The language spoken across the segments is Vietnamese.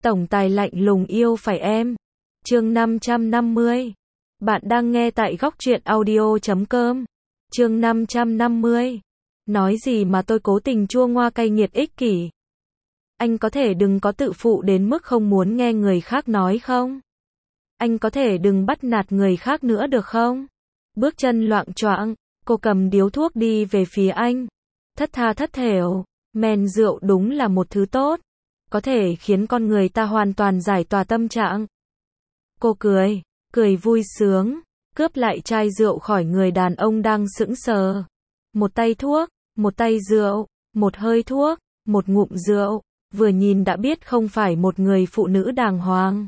Tổng tài lạnh lùng yêu phải em. Chương 550. Bạn đang nghe tại góc truyện audio.com. Chương 550. Nói gì mà tôi cố tình chua ngoa cay nghiệt ích kỷ. Anh có thể đừng có tự phụ đến mức không muốn nghe người khác nói không? Anh có thể đừng bắt nạt người khác nữa được không? Bước chân loạng choạng, cô cầm điếu thuốc đi về phía anh. Thất tha thất thểu, men rượu đúng là một thứ tốt. Có thể khiến con người ta hoàn toàn giải tỏa tâm trạng. Cô cười vui sướng, cướp lại chai rượu khỏi người đàn ông đang sững sờ. Một tay thuốc, một tay rượu, một hơi thuốc, một ngụm rượu, vừa nhìn đã biết không phải một người phụ nữ đàng hoàng.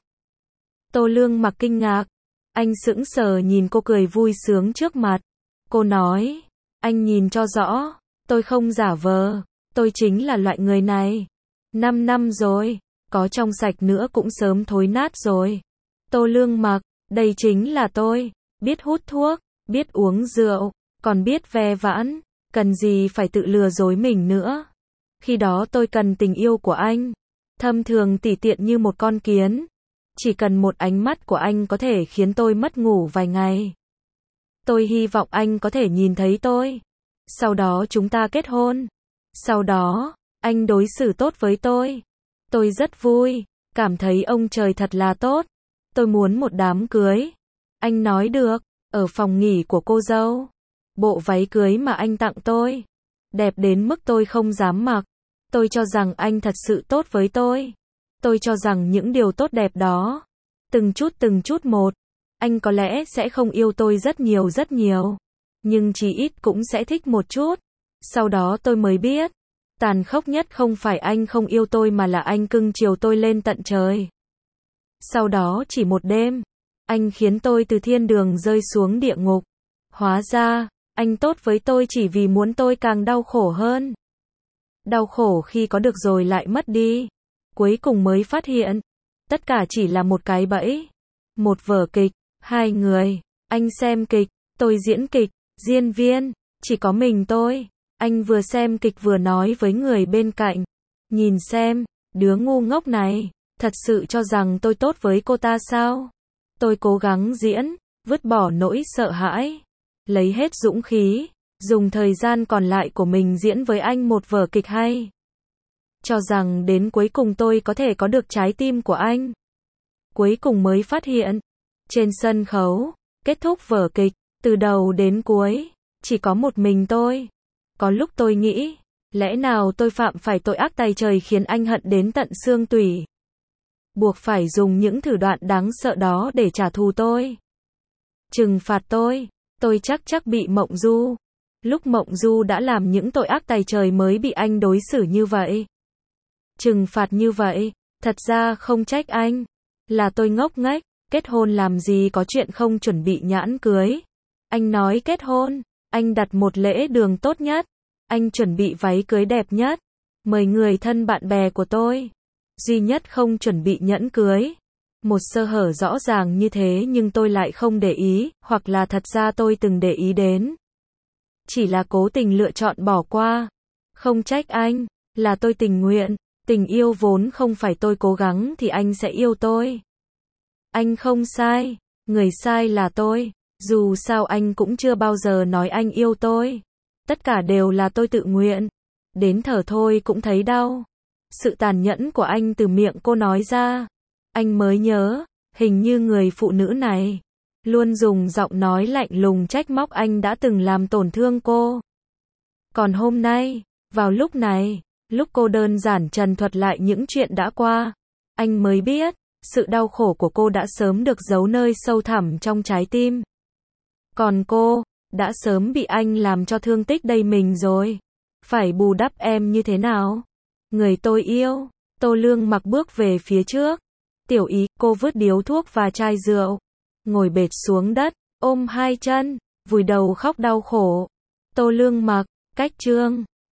Tô Lương Mặc kinh ngạc, anh sững sờ nhìn cô cười vui sướng trước mặt. Cô nói, anh nhìn cho rõ, tôi không giả vờ, tôi chính là loại người này. 5 năm rồi, có trong sạch nữa cũng sớm thối nát rồi. Tô Lương Mặc, đây chính là tôi, biết hút thuốc, biết uống rượu, còn biết ve vãn, cần gì phải tự lừa dối mình nữa. Khi đó tôi cần tình yêu của anh, thâm thường tỉ tiện như một con kiến. Chỉ cần một ánh mắt của anh có thể khiến tôi mất ngủ vài ngày. Tôi hy vọng anh có thể nhìn thấy tôi. Sau đó chúng ta kết hôn. Sau đó, anh đối xử tốt với tôi. Tôi rất vui, cảm thấy ông trời thật là tốt. Tôi muốn một đám cưới. Anh nói được, ở phòng nghỉ của cô dâu. Bộ váy cưới mà anh tặng tôi, đẹp đến mức tôi không dám mặc. Tôi cho rằng anh thật sự tốt với tôi. Tôi cho rằng những điều tốt đẹp đó, từng chút một, anh có lẽ sẽ không yêu tôi rất nhiều, nhưng chí ít cũng sẽ thích một chút. Sau đó tôi mới biết, tàn khốc nhất không phải anh không yêu tôi mà là anh cưng chiều tôi lên tận trời. Sau đó chỉ một đêm, anh khiến tôi từ thiên đường rơi xuống địa ngục. Hóa ra, anh tốt với tôi chỉ vì muốn tôi càng đau khổ hơn. Đau khổ khi có được rồi lại mất đi. Cuối cùng mới phát hiện, tất cả chỉ là một cái bẫy. Một vở kịch, hai người, anh xem kịch, tôi diễn kịch, diễn viên, chỉ có mình tôi. Anh vừa xem kịch vừa nói với người bên cạnh. Nhìn xem, đứa ngu ngốc này, thật sự cho rằng tôi tốt với cô ta sao? Tôi cố gắng diễn, vứt bỏ nỗi sợ hãi, lấy hết dũng khí, dùng thời gian còn lại của mình diễn với anh một vở kịch hay. Cho rằng đến cuối cùng tôi có thể có được trái tim của anh. Cuối cùng mới phát hiện, trên sân khấu, kết thúc vở kịch, từ đầu đến cuối, chỉ có một mình tôi. Có lúc tôi nghĩ, lẽ nào tôi phạm phải tội ác tày trời khiến anh hận đến tận xương tủy. Buộc phải dùng những thủ đoạn đáng sợ đó để trả thù tôi. Trừng phạt tôi chắc bị Mộng Du. Lúc Mộng Du đã làm những tội ác tày trời mới bị anh đối xử như vậy. Trừng phạt như vậy, thật ra không trách anh. Là tôi ngốc nghếch, kết hôn làm gì có chuyện không chuẩn bị nhãn cưới. Anh nói kết hôn, anh đặt một lễ đường tốt nhất. Anh chuẩn bị váy cưới đẹp nhất. Mời người thân bạn bè của tôi. Duy nhất không chuẩn bị nhẫn cưới. Một sơ hở rõ ràng như thế nhưng tôi lại không để ý, hoặc là thật ra tôi từng để ý đến. Chỉ là cố tình lựa chọn bỏ qua. Không trách anh, là tôi tình nguyện. Tình yêu vốn không phải tôi cố gắng thì anh sẽ yêu tôi. Anh không sai, người sai là tôi. Dù sao anh cũng chưa bao giờ nói anh yêu tôi. Tất cả đều là tôi tự nguyện. Đến thở thôi cũng thấy đau. Sự tàn nhẫn của anh từ miệng cô nói ra. Anh mới nhớ, hình như người phụ nữ này luôn dùng giọng nói lạnh lùng trách móc anh đã từng làm tổn thương cô. Còn hôm nay, vào lúc này, lúc cô đơn giản trần thuật lại những chuyện đã qua, anh mới biết, sự đau khổ của cô đã sớm được giấu nơi sâu thẳm trong trái tim. Còn cô, đã sớm bị anh làm cho thương tích đầy mình rồi. Phải bù đắp em như thế nào? Người tôi yêu. Tô Lương Mặc bước về phía trước. Tiểu Ý, cô vứt điếu thuốc và chai rượu. Ngồi bệt xuống đất, ôm hai chân, vùi đầu khóc đau khổ. Tô Lương Mặc, cách chương